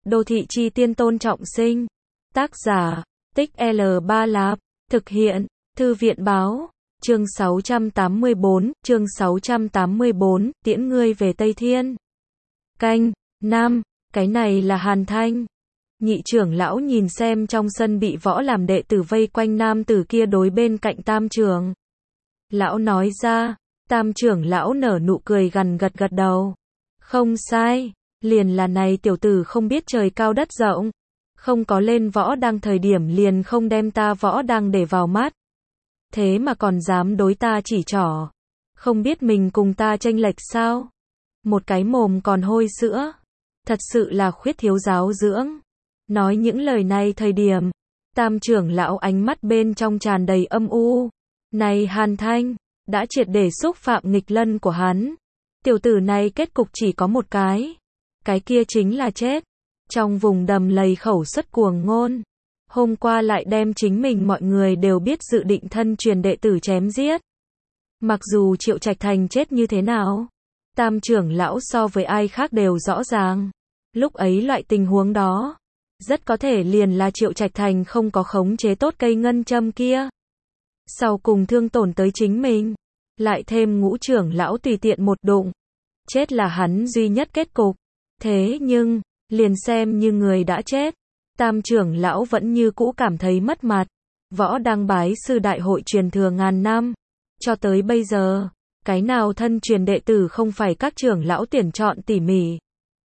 Đô thị chi tiên Tôn Trọng Sinh. Tác giả, Tích L3 Lạp. Thực hiện, Thư viện báo. Chương 684, tiễn ngươi về Tây Thiên. Canh, Nam, cái này là Hàn Thanh. Nhị trưởng lão nhìn xem trong sân bị võ làm đệ tử vây quanh nam tử kia đối bên cạnh tam trưởng lão nói ra. Tam trưởng lão nở nụ cười gằn gật đầu. Không sai, liền là này tiểu tử không biết trời cao đất rộng, không có lên võ đang thời điểm liền không đem ta võ đang để vào mắt. Thế mà còn dám đối ta chỉ trỏ, không biết mình cùng ta chênh lệch sao? Một cái mồm còn hôi sữa, thật sự là khuyết thiếu giáo dưỡng. Nói những lời này thời điểm, tam trưởng lão ánh mắt bên trong tràn đầy âm u. Này Hàn Thanh, đã triệt để xúc phạm nghịch lân của hắn. Tiểu tử này kết cục chỉ có một cái kia chính là chết. Trong vùng đầm lầy khẩu xuất cuồng ngôn. Hôm qua lại đem chính mình mọi người đều biết dự định thân truyền đệ tử chém giết. Mặc dù Triệu Trạch Thành chết như thế nào, tam trưởng lão so với ai khác đều rõ ràng. Lúc ấy loại tình huống đó, rất có thể liền là Triệu Trạch Thành không có khống chế tốt cây ngân châm kia. Sau cùng thương tổn tới chính mình, lại thêm ngũ trưởng lão tùy tiện một đụng, chết là hắn duy nhất kết cục. Thế nhưng, liền xem như người đã chết, tam trưởng lão vẫn như cũ cảm thấy mất mặt. Võ Đăng bái sư đại hội truyền thừa ngàn năm, cho tới bây giờ, cái nào thân truyền đệ tử không phải các trưởng lão tuyển chọn tỉ mỉ.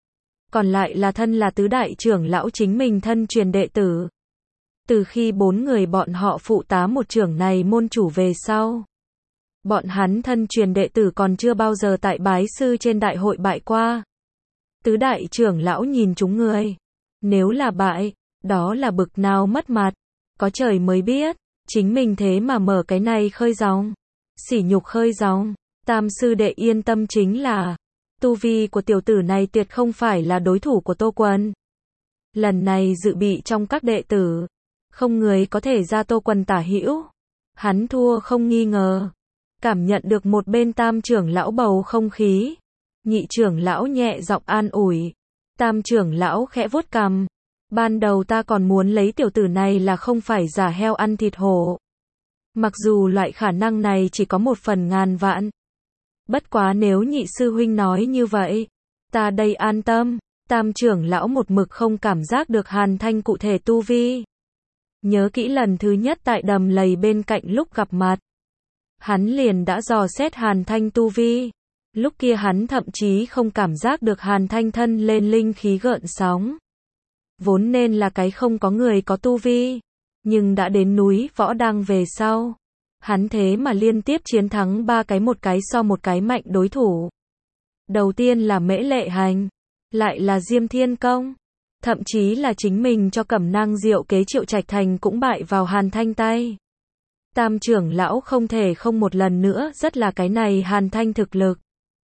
Còn lại là thân là tứ đại trưởng lão chính mình thân truyền đệ tử. Từ khi 4 người bọn họ phụ tá một trưởng này môn chủ về sau, bọn hắn thân truyền đệ tử còn chưa bao giờ tại bái sư trên đại hội bại qua. Tứ đại trưởng lão nhìn chúng người, nếu là bại, đó là bực nào mất mặt, có trời mới biết, chính mình thế mà mở cái này khơi dòng, sỉ nhục khơi dòng. Tam sư đệ yên tâm, chính là tu vi của tiểu tử này tuyệt không phải là đối thủ của Tô Quân. Lần này dự bị trong các đệ tử, không người có thể ra Tô Quân tả hữu. Hắn thua không nghi ngờ. Cảm nhận được một bên tam trưởng lão bầu không khí, nhị trưởng lão nhẹ giọng an ủi. Tam trưởng lão khẽ vuốt cằm. Ban đầu ta còn muốn lấy tiểu tử này là không phải giả heo ăn thịt hổ. Mặc dù loại khả năng này chỉ có 1/1000 vạn. Bất quá nếu nhị sư huynh nói như vậy, ta đây an tâm. Tam trưởng lão một mực không cảm giác được Hàn Thanh cụ thể tu vi. Nhớ kỹ lần thứ nhất tại đầm lầy bên cạnh lúc gặp mặt, hắn liền đã dò xét Hàn Thanh tu vi. Lúc kia hắn thậm chí không cảm giác được Hàn Thanh thân lên linh khí gợn sóng. Vốn nên là cái không có người có tu vi, nhưng đã đến núi Võ Đăng về sau, hắn thế mà liên tiếp chiến thắng 3 cái một cái so một cái mạnh đối thủ. Đầu tiên là Mễ Lệ Hành, lại là Diêm Thiên Công, thậm chí là chính mình cho cẩm nang diệu kế Triệu Trạch Thành cũng bại vào Hàn Thanh tay. Tam trưởng lão không thể không một lần nữa rất là cái này Hàn Thanh thực lực.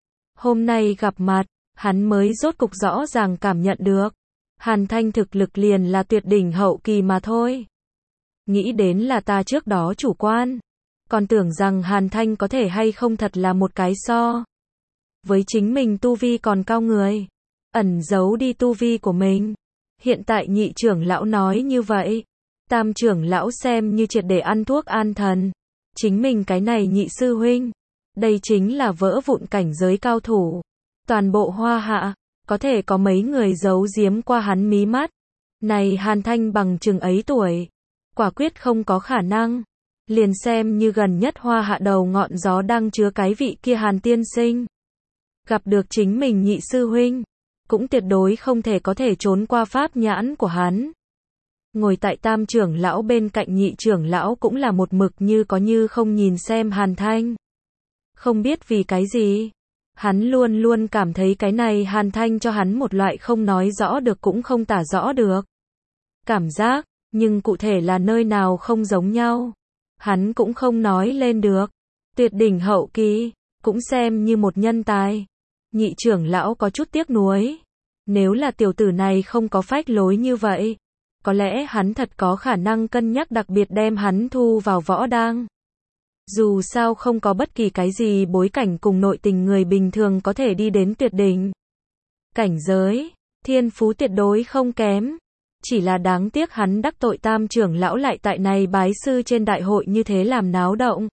Hôm nay gặp mặt, hắn mới rốt cục rõ ràng cảm nhận được, Hàn Thanh thực lực liền là tuyệt đỉnh hậu kỳ mà thôi. Nghĩ đến là ta trước đó chủ quan, còn tưởng rằng Hàn Thanh có thể hay không thật là một cái so với chính mình tu vi còn cao người, ẩn giấu đi tu vi của mình. Hiện tại nhị trưởng lão nói như vậy, tam trưởng lão xem như triệt để ăn thuốc an thần. Chính mình cái này nhị sư huynh, đây chính là vỡ vụn cảnh giới cao thủ. Toàn bộ Hoa Hạ, có thể có mấy người giấu giếm qua hắn mí mắt. Này Hàn Thanh bằng chừng ấy tuổi, quả quyết không có khả năng. Liền xem như gần nhất Hoa Hạ đầu ngọn gió đang chứa cái vị kia Hàn tiên sinh, gặp được chính mình nhị sư huynh, cũng tuyệt đối không thể có thể trốn qua pháp nhãn của hắn. Ngồi tại tam trưởng lão bên cạnh nhị trưởng lão cũng là một mực như có như không nhìn xem Hàn Thanh. Không biết vì cái gì, hắn luôn luôn cảm thấy cái này Hàn Thanh cho hắn một loại không nói rõ được cũng không tả rõ được cảm giác, nhưng cụ thể là nơi nào không giống nhau, hắn cũng không nói lên được. Tuyệt đỉnh hậu kỳ, cũng xem như một nhân tài. Nhị trưởng lão có chút tiếc nuối. Nếu là tiểu tử này không có phách lối như vậy, có lẽ hắn thật có khả năng cân nhắc đặc biệt đem hắn thu vào Võ Đăng. Dù sao không có bất kỳ cái gì bối cảnh cùng nội tình người bình thường có thể đi đến tuyệt đỉnh cảnh giới. thiên phú tuyệt đối không kém. Chỉ là đáng tiếc hắn đắc tội Tam trưởng lão lại tại này bái sư trên đại hội như thế làm náo động.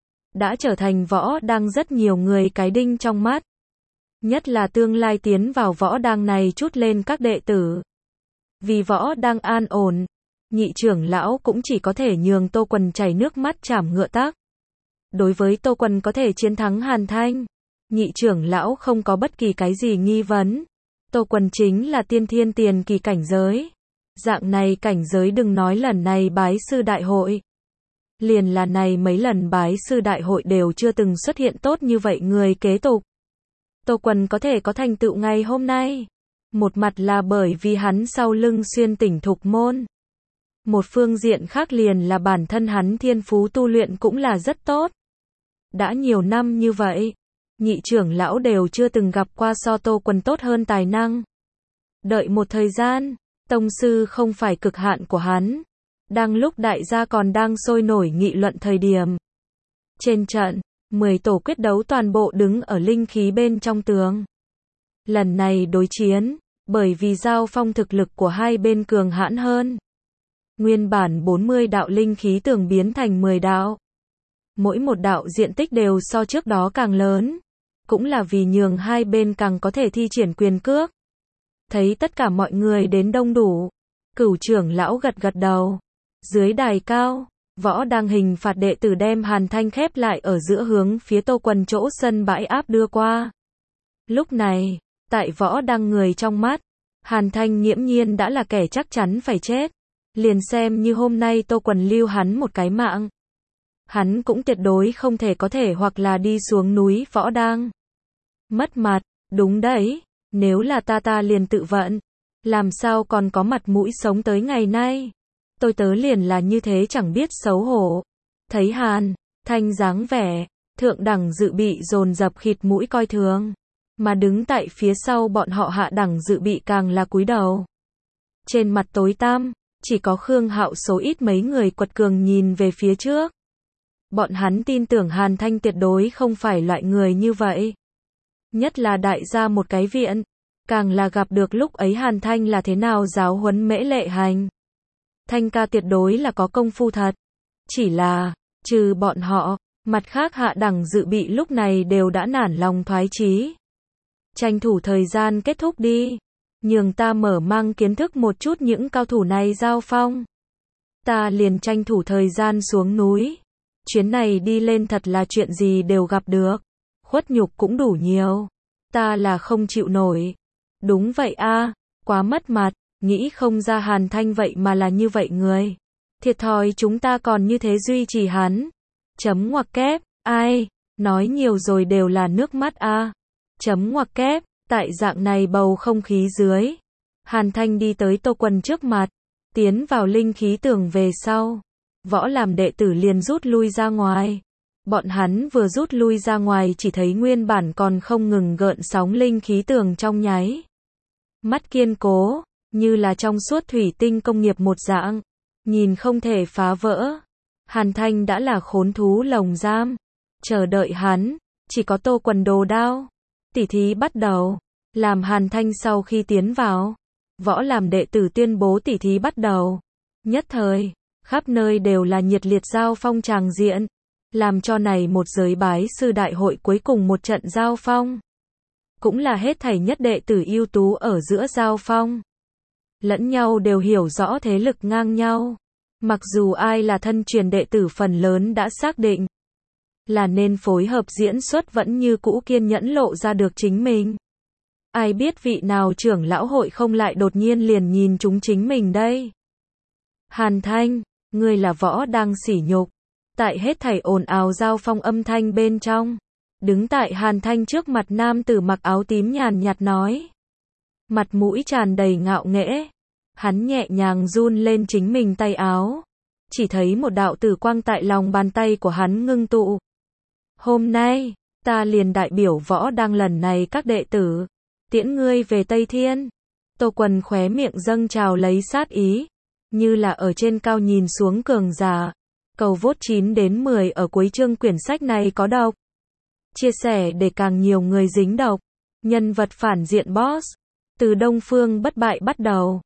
Đã trở thành võ đang rất nhiều người cái đinh trong mắt. Nhất là tương lai tiến vào võ đang này chút lên các đệ tử. Vì võ đang an ổn, nhị trưởng lão cũng chỉ có thể nhường Tô Quần chảy nước mắt chảm ngựa tác. Đối với Tô Quần có thể chiến thắng Hàn Thanh, nhị trưởng lão không có bất kỳ cái gì nghi vấn. Tô Quần chính là tiên thiên tiền kỳ cảnh giới. Dạng này cảnh giới đừng nói lần này bái sư đại hội. Liền là này mấy lần bái sư đại hội đều chưa từng xuất hiện tốt như vậy người kế tục. Tô Quần có thể có thành tựu ngày hôm nay. Một mặt là bởi vì hắn sau lưng xuyên tỉnh thục môn. Một phương diện khác liền là bản thân hắn thiên phú tu luyện cũng là rất tốt. Đã nhiều năm như vậy, nhị trưởng lão đều chưa từng gặp qua so Tô Quần tốt hơn tài năng. Đợi một thời gian, tông sư không phải cực hạn của hắn. Đang lúc đại gia còn đang sôi nổi nghị luận thời điểm. Trên trận, 10 tổ quyết đấu toàn bộ đứng ở linh khí bên trong tường. Lần này đối chiến, bởi vì giao phong thực lực của hai bên cường hãn hơn. Nguyên bản 40 đạo linh khí tường biến thành 10 đạo. Mỗi một đạo diện tích đều so trước đó càng lớn. Cũng là vì nhường hai bên càng có thể thi triển quyền cước. Thấy tất cả mọi người đến đông đủ. Cửu trưởng lão gật gật đầu. Dưới đài cao, võ đang hình phạt đệ tử đem Hàn Thanh khép lại ở giữa hướng phía Tô Quần chỗ sân bãi áp đưa qua. Lúc này, tại võ đang người trong mắt, Hàn Thanh nghiễm nhiên đã là kẻ chắc chắn phải chết. Liền xem như hôm nay Tô Quần lưu hắn một cái mạng. Hắn cũng tuyệt đối không thể có thể hoặc là đi xuống núi võ đang. Mất mặt, đúng đấy, nếu là ta liền tự vận. Làm sao còn có mặt mũi sống tới ngày nay. Tôi tớ liền là như thế chẳng biết xấu hổ. Thấy Hàn Thanh dáng vẻ, thượng đẳng dự bị dồn dập khịt mũi coi thường. Mà đứng tại phía sau bọn họ hạ đẳng dự bị càng là cúi đầu. Trên mặt tối tăm, chỉ có Khương Hạo số ít mấy người quật cường nhìn về phía trước. Bọn hắn tin tưởng Hàn Thanh tuyệt đối không phải loại người như vậy. Nhất là đại gia một cái viện, càng là gặp được lúc ấy Hàn Thanh là thế nào giáo huấn Mễ Lệ Hành. Thanh ca tuyệt đối là có công phu thật. Chỉ là, trừ bọn họ, mặt khác hạ đẳng dự bị lúc này đều đã nản lòng thoái chí. Tranh thủ thời gian kết thúc đi. Nhường ta mở mang kiến thức một chút những cao thủ này giao phong. Ta liền tranh thủ thời gian xuống núi. Chuyến này đi lên thật là chuyện gì đều gặp được. Khuất nhục cũng đủ nhiều. Ta là không chịu nổi. Đúng vậy a, quá mất mặt. Nghĩ không ra Hàn Thanh vậy mà là như vậy người. Thiệt thòi chúng ta còn như thế duy trì hắn. Chấm ngoặc kép, ai, nói nhiều rồi đều là nước mắt a. Chấm ngoặc kép, tại dạng này bầu không khí dưới. Hàn Thanh đi tới Tô Quần trước mặt, tiến vào linh khí tường về sau. Võ làm đệ tử liền rút lui ra ngoài. Bọn hắn vừa rút lui ra ngoài chỉ thấy nguyên bản còn không ngừng gợn sóng linh khí tường trong nháy. Mắt kiên cố. Như là trong suốt thủy tinh công nghiệp một dạng, nhìn không thể phá vỡ. Hàn Thanh đã là khốn thú lồng giam, chờ đợi hắn, chỉ có Tô Quần đồ đao. Tỉ thí bắt đầu, làm Hàn Thanh sau khi tiến vào, võ làm đệ tử tuyên bố tỉ thí bắt đầu. Nhất thời, khắp nơi đều là nhiệt liệt giao phong tràng diện, làm cho này một giới bái sư đại hội cuối cùng một trận giao phong. Cũng là hết thảy nhất đệ tử ưu tú ở giữa giao phong. Lẫn nhau đều hiểu rõ thế lực ngang nhau. Mặc dù ai là thân truyền đệ tử phần lớn đã xác định là nên phối hợp diễn xuất vẫn như cũ kiên nhẫn lộ ra được chính mình. Ai biết vị nào trưởng lão hội không lại đột nhiên liền nhìn chúng chính mình đây. Hàn Thanh, ngươi là võ đang sỉ nhục. Tại hết thảy ồn ào giao phong âm thanh bên trong. Đứng tại Hàn Thanh trước mặt nam tử mặc áo tím nhàn nhạt nói. Mặt mũi tràn đầy ngạo nghễ. Hắn nhẹ nhàng run lên chính mình tay áo. Chỉ thấy một đạo tử quang tại lòng bàn tay của hắn ngưng tụ. Hôm nay, ta liền đại biểu võ đang lần này các đệ tử. Tiễn ngươi về Tây Thiên. Tô Quần khóe miệng dâng trào lấy sát ý. Như là ở trên cao nhìn xuống cường giả. Cầu vote 9 đến 10 ở cuối chương quyển sách này có đọc. Chia sẻ để càng nhiều người dính đọc. Nhân vật phản diện boss. Từ Đông Phương bất bại bắt đầu.